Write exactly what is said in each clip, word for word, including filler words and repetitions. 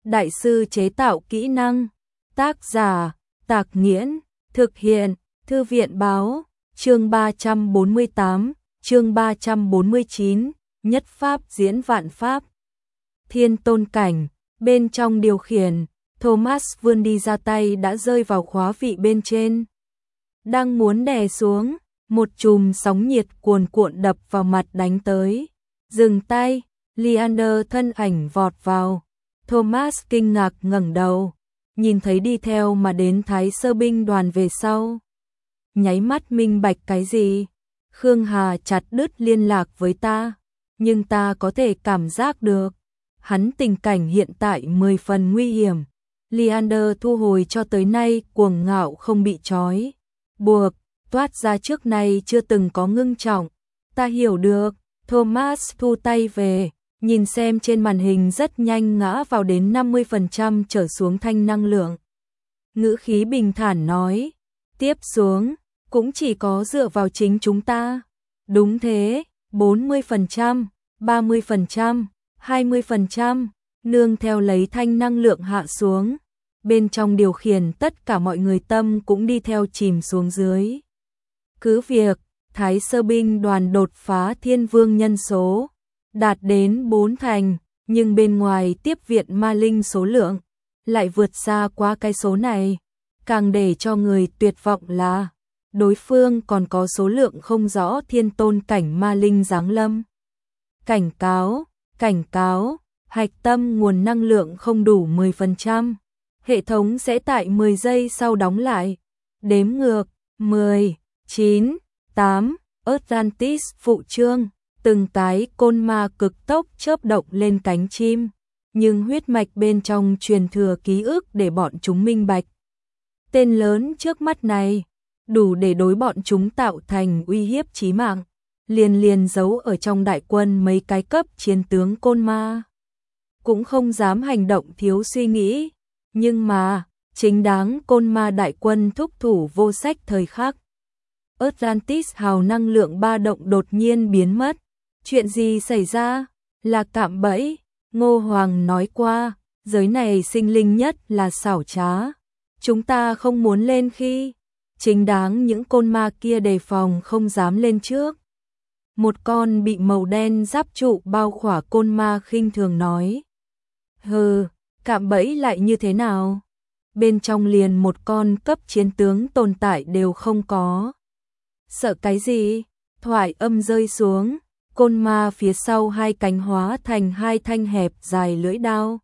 đại sư chế tạo kỹ năng. Tác giả, Tạc Nghiễn, thực hiện, Thư viện báo, chương ba trăm bốn mươi tám, chương ba trăm bốn mươi chín, nhất pháp diễn vạn pháp. Thiên tôn cảnh, bên trong điều khiển, Thomas vươn đi ra tay đã rơi vào khóa vị bên trên. Đang muốn đè xuống, một chùm sóng nhiệt cuồn cuộn đập vào mặt đánh tới. Dừng tay, Leander thân ảnh vọt vào. Thomas kinh ngạc ngẩng đầu, nhìn thấy đi theo mà đến Thái Sơ binh đoàn về sau. Nháy mắt minh bạch cái gì? Khương Hà chặt đứt liên lạc với ta, nhưng ta có thể cảm giác được. Hắn tình cảnh hiện tại mười phần nguy hiểm. Leander thu hồi cho tới nay cuồng ngạo không bị trói buộc, toát ra trước nay chưa từng có ngưng trọng. Ta hiểu được. Thomas thu tay về, nhìn xem trên màn hình rất nhanh ngã vào đến năm mươi phần trăm trở xuống thanh năng lượng. Ngữ khí bình thản nói, tiếp xuống, cũng chỉ có dựa vào chính chúng ta. Đúng thế, bốn mươi phần trăm, ba mươi phần trăm, hai mươi phần trăm, nương theo lấy thanh năng lượng hạ xuống. Bên trong điều khiển tất cả mọi người tâm cũng đi theo chìm xuống dưới. Cứ việc, Thái Sơ binh đoàn đột phá thiên vương nhân số, đạt đến bốn thành, nhưng bên ngoài tiếp viện ma linh số lượng, lại vượt xa quá cái số này. Càng để cho người tuyệt vọng là, đối phương còn có số lượng không rõ thiên tôn cảnh ma linh giáng lâm. Cảnh cáo, cảnh cáo, hạch tâm nguồn năng lượng không đủ mười phần trăm. Hệ thống sẽ tại mười giây sau đóng lại. Đếm ngược, mười, chín, tám, Atlantis phụ trương, từng cái côn ma cực tốc chớp động lên cánh chim, nhưng huyết mạch bên trong truyền thừa ký ức để bọn chúng minh bạch. Tên lớn trước mắt này, đủ để đối bọn chúng tạo thành uy hiếp chí mạng, liền liền giấu ở trong đại quân mấy cái cấp chiến tướng côn ma. Cũng không dám hành động thiếu suy nghĩ, nhưng mà, chính đáng côn ma đại quân thúc thủ vô sách thời khắc. Atlantis hào năng lượng ba động đột nhiên biến mất. Chuyện gì xảy ra? Là cạm bẫy. Ngô Hoàng nói qua, giới này sinh linh nhất là xảo trá. Chúng ta không muốn lên khi chính đáng những côn ma kia đề phòng không dám lên trước. Một con bị màu đen giáp trụ bao khỏa côn ma khinh thường nói. Hừ, cạm bẫy lại như thế nào? Bên trong liền một con cấp chiến tướng tồn tại đều không có. Sợ cái gì? Thoại âm rơi xuống, côn ma phía sau hai cánh hóa thành hai thanh hẹp dài lưỡi đao.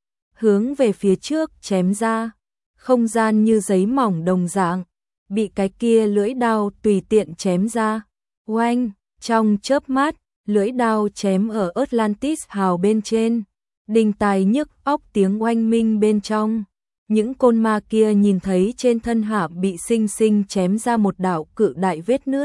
Hướng về phía trước chém ra, không gian như giấy mỏng đồng dạng, bị cái kia lưỡi đao tùy tiện chém ra. Oanh, trong chớp mắt, lưỡi đao chém ở Atlantis hào bên trên, đinh tai nhức óc tiếng oanh minh bên trong. Những côn ma kia nhìn thấy trên thân hạ bị sinh sinh chém ra một đạo cự đại vết nứt.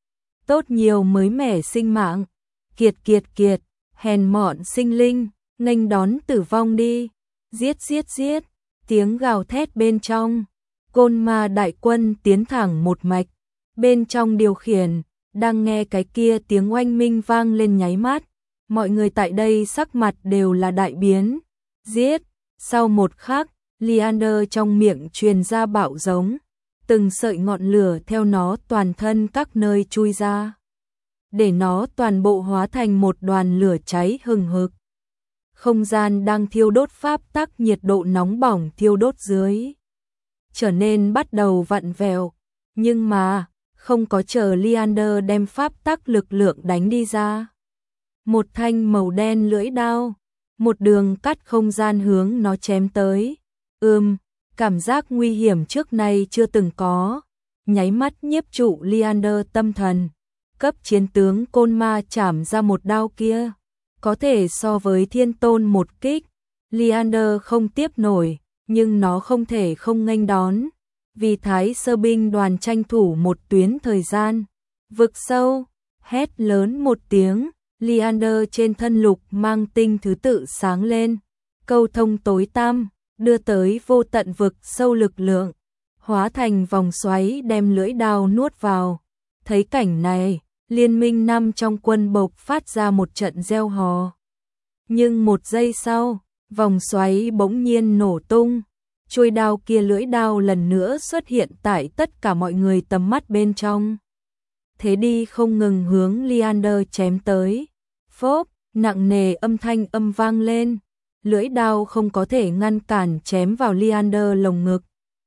Tốt nhiều mới mẻ sinh mạng. Kiệt kiệt kiệt, hèn mọn sinh linh, nghênh đón tử vong đi. Giết giết giết, tiếng gào thét bên trong. Côn ma đại quân tiến thẳng một mạch. Bên trong điều khiển, đang nghe cái kia tiếng oanh minh vang lên nháy mắt. Mọi người tại đây sắc mặt đều là đại biến. Giết, sau một khắc, Leander trong miệng truyền ra bạo giống, từng sợi ngọn lửa theo nó toàn thân các nơi chui ra, để nó toàn bộ hóa thành một đoàn lửa cháy hừng hực. Không gian đang thiêu đốt pháp tắc nhiệt độ nóng bỏng thiêu đốt dưới, trở nên bắt đầu vặn vẹo, nhưng mà, không có chờ Leander đem pháp tắc lực lượng đánh đi ra. Một thanh màu đen lưỡi đao, một đường cắt không gian hướng nó chém tới. Ừm, cảm giác nguy hiểm trước nay chưa từng có, nháy mắt nhiếp trụ Leander tâm thần. Cấp chiến tướng côn ma chảm ra một đao kia, có thể so với thiên tôn một kích. Leander không tiếp nổi, nhưng nó không thể không nghênh đón, vì Thái Sơ binh đoàn tranh thủ một tuyến thời gian. Vực sâu, hét lớn một tiếng, Leander trên thân lục mang tinh thứ tự sáng lên, câu thông tối tăm, đưa tới vô tận vực sâu lực lượng, hóa thành vòng xoáy đem lưỡi đao nuốt vào. Thấy cảnh này, liên minh năm trong quân bộc phát ra một trận reo hò. Nhưng một giây sau, Vòng xoáy bỗng nhiên nổ tung, chuôi đao kia lưỡi đao lần nữa xuất hiện tại tất cả mọi người tầm mắt bên trong. Thế đi không ngừng hướng Leander chém tới. Phốp, nặng nề âm thanh âm vang lên, lưỡi đao không có thể ngăn cản chém vào Leander lồng ngực,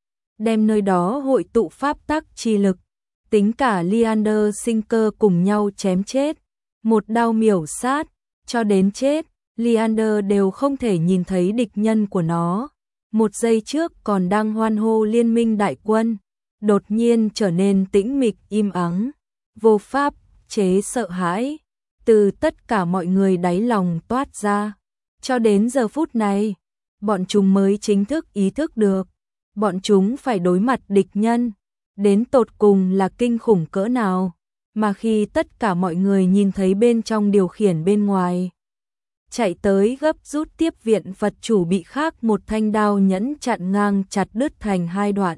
đem nơi đó hội tụ pháp tắc chi lực, tính cả Leander sinh cơ cùng nhau chém chết. Một đao miểu sát, cho đến chết, Leander đều không thể nhìn thấy địch nhân của nó. Một giây trước còn đang hoan hô liên minh đại quân, đột nhiên trở nên tĩnh mịch im ắng, vô pháp chế sợ hãi, từ tất cả mọi người đáy lòng toát ra. Cho đến giờ phút này, bọn chúng mới chính thức ý thức được, bọn chúng phải đối mặt địch nhân, đến tột cùng là kinh khủng cỡ nào, mà khi tất cả mọi người nhìn thấy bên trong điều khiển bên ngoài, chạy tới gấp rút tiếp viện Phật chủ bị khác một thanh đao nhẫn chặn ngang chặt đứt thành hai đoạn.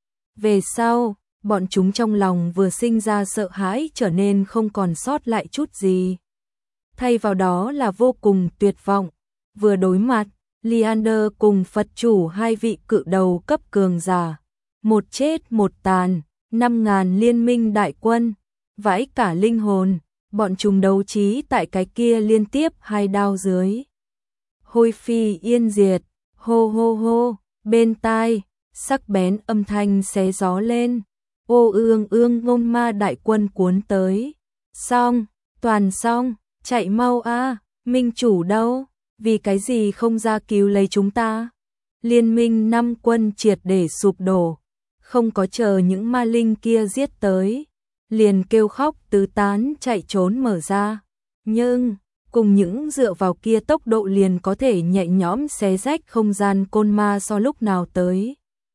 Về sau, bọn chúng trong lòng vừa sinh ra sợ hãi trở nên không còn sót lại chút gì. Thay vào đó là vô cùng tuyệt vọng, vừa đối mặt, Leander cùng Phật chủ hai vị cự đầu cấp cường giả, một chết một tàn, năm ngàn liên minh đại quân, vãi cả linh hồn, bọn chúng đấu trí tại cái kia liên tiếp hai đao dưới. Hôi phi yên diệt, hô hô hô, bên tai, sắc bén âm thanh xé gió lên, ô ương ương ngôn ma đại quân cuốn tới. Xong, toàn xong, chạy mau a, minh chủ đâu, vì cái gì không ra cứu lấy chúng ta? Liên minh năm quân triệt để sụp đổ, không có chờ những ma linh kia giết tới, liền kêu khóc tứ tán chạy trốn mở ra. Nhưng, cùng những dựa vào kia tốc độ liền có thể nhẹ nhõm xé rách không gian côn ma so lúc nào tới.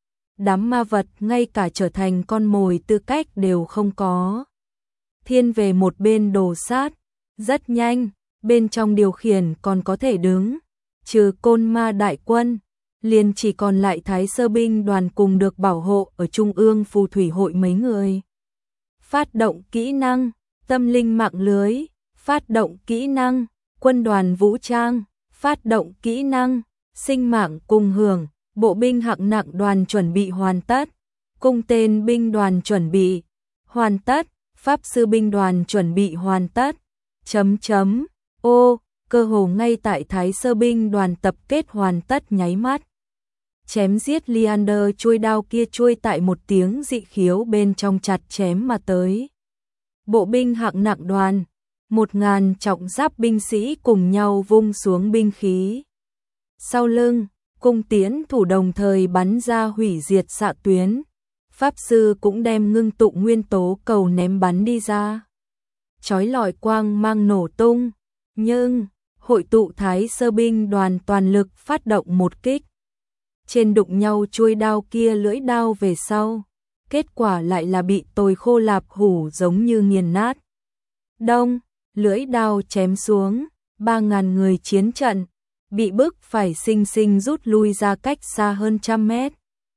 Đám ma vật ngay cả trở thành con mồi tư cách đều không có. Thiên về một bên đồ sát, rất nhanh, bên trong điều khiển còn có thể đứng, trừ côn ma đại quân, liền chỉ còn lại Thái Sơ binh đoàn cùng được bảo hộ ở Trung ương phù thủy hội mấy người. Phát động kỹ năng, tâm linh mạng lưới, phát động kỹ năng, quân đoàn vũ trang, phát động kỹ năng, sinh mạng cùng hưởng, bộ binh hạng nặng đoàn chuẩn bị hoàn tất, cung tên binh đoàn chuẩn bị hoàn tất, pháp sư binh đoàn chuẩn bị hoàn tất, chấm chấm, ô, cơ hồ ngay tại Thái Sơ binh đoàn tập kết hoàn tất nháy mắt. Chém giết Leander chuôi đao kia chuôi tại một tiếng dị khiếu bên trong chặt chém mà tới. Bộ binh hạng nặng đoàn, một ngàn trọng giáp binh sĩ cùng nhau vung xuống binh khí. Sau lưng, cung tiễn thủ đồng thời bắn ra hủy diệt xạ tuyến. Pháp sư cũng đem ngưng tụ nguyên tố cầu ném bắn đi ra. Chói lọi quang mang nổ tung, nhưng hội tụ Thái Sơ binh đoàn toàn lực phát động một kích. Trên đụng nhau chuôi đao kia lưỡi đao về sau, kết quả lại là bị tồi khô lạp hủ giống như nghiền nát. Đông, lưỡi đao chém xuống, ba ngàn người chiến trận, bị bức phải sinh sinh rút lui ra cách xa hơn trăm mét.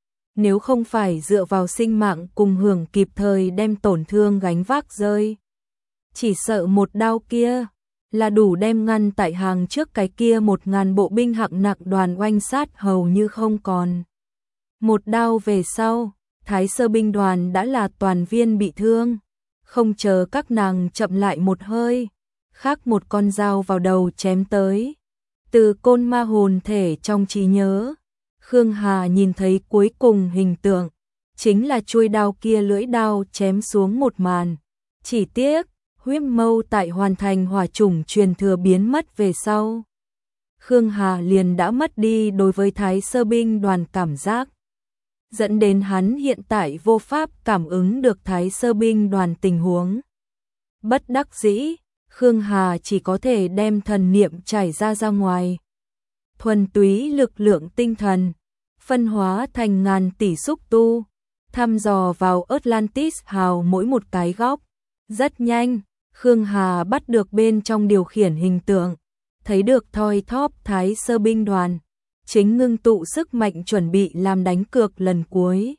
Nếu không phải dựa vào sinh mạng cùng hưởng kịp thời đem tổn thương gánh vác rơi, chỉ sợ một đao kia là đủ đem ngăn tại hàng trước cái kia một ngàn bộ binh hạng nặng đoàn oanh sát hầu như không còn. Một đao về sau, Thái Sơ binh đoàn đã là toàn viên bị thương, không chờ các nàng chậm lại một hơi, khác một con dao vào đầu chém tới. Từ côn ma hồn thể trong trí nhớ, Khương Hà nhìn thấy cuối cùng hình tượng, chính là chuôi đao kia lưỡi đao chém xuống một màn. Chỉ tiếc, huyết mâu tại hoàn thành hỏa chủng truyền thừa biến mất về sau. Khương Hà liền đã mất đi đối với Thái Sơ binh đoàn cảm giác, dẫn đến hắn hiện tại vô pháp cảm ứng được Thái Sơ binh đoàn tình huống. Bất đắc dĩ, Khương Hà chỉ có thể đem thần niệm trải ra ra ngoài. Thuần túy lực lượng tinh thần, phân hóa thành ngàn tỷ xúc tu, thăm dò vào Atlantis hào mỗi một cái góc. Rất nhanh, Khương Hà bắt được bên trong điều khiển hình tượng, thấy được thoi thóp Thái Sơ binh đoàn, chính ngưng tụ sức mạnh chuẩn bị làm đánh cược lần cuối.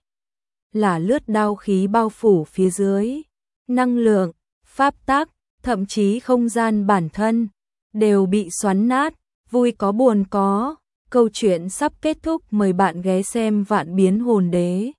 Là lướt đao khí bao phủ phía dưới, năng lượng, pháp tắc, thậm chí không gian bản thân, đều bị xoắn nát, vui có buồn có, Câu chuyện sắp kết thúc, mời bạn ghé xem Vạn Biến Hồn Đế.